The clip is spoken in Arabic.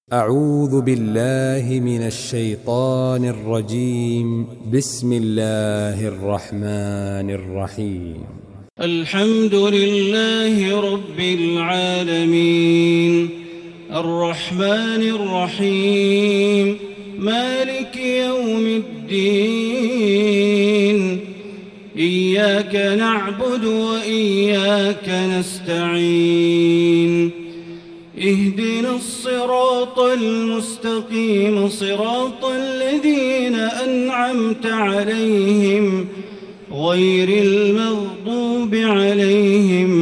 أعوذ بالله من الشيطان الرجيم. بسم الله الرحمن الرحيم. الحمد لله رب العالمين الرحمن الرحيم مالك يوم الدين إياك نعبد وإياك نستعين اهدنا الصراط المستقيم صراط الذين أنعمت عليهم غير المغضوب عليهم